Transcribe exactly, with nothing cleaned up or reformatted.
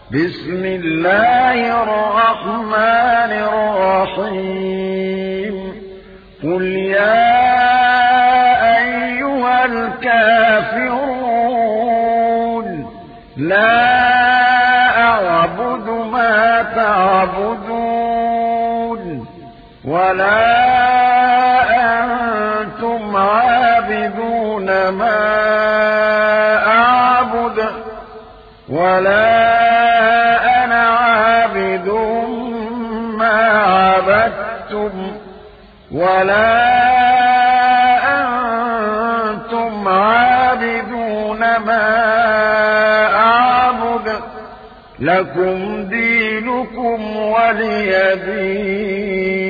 بسم الله الرحمن الرحيم قل يا أيها الكافرون لا أعبد ما تعبدون ولا أنتم عابدون ما أعبد ولا أنا عابد ما عبدتم ولا أنتم عابدون ما أعبد لكم دينكم ولي دين.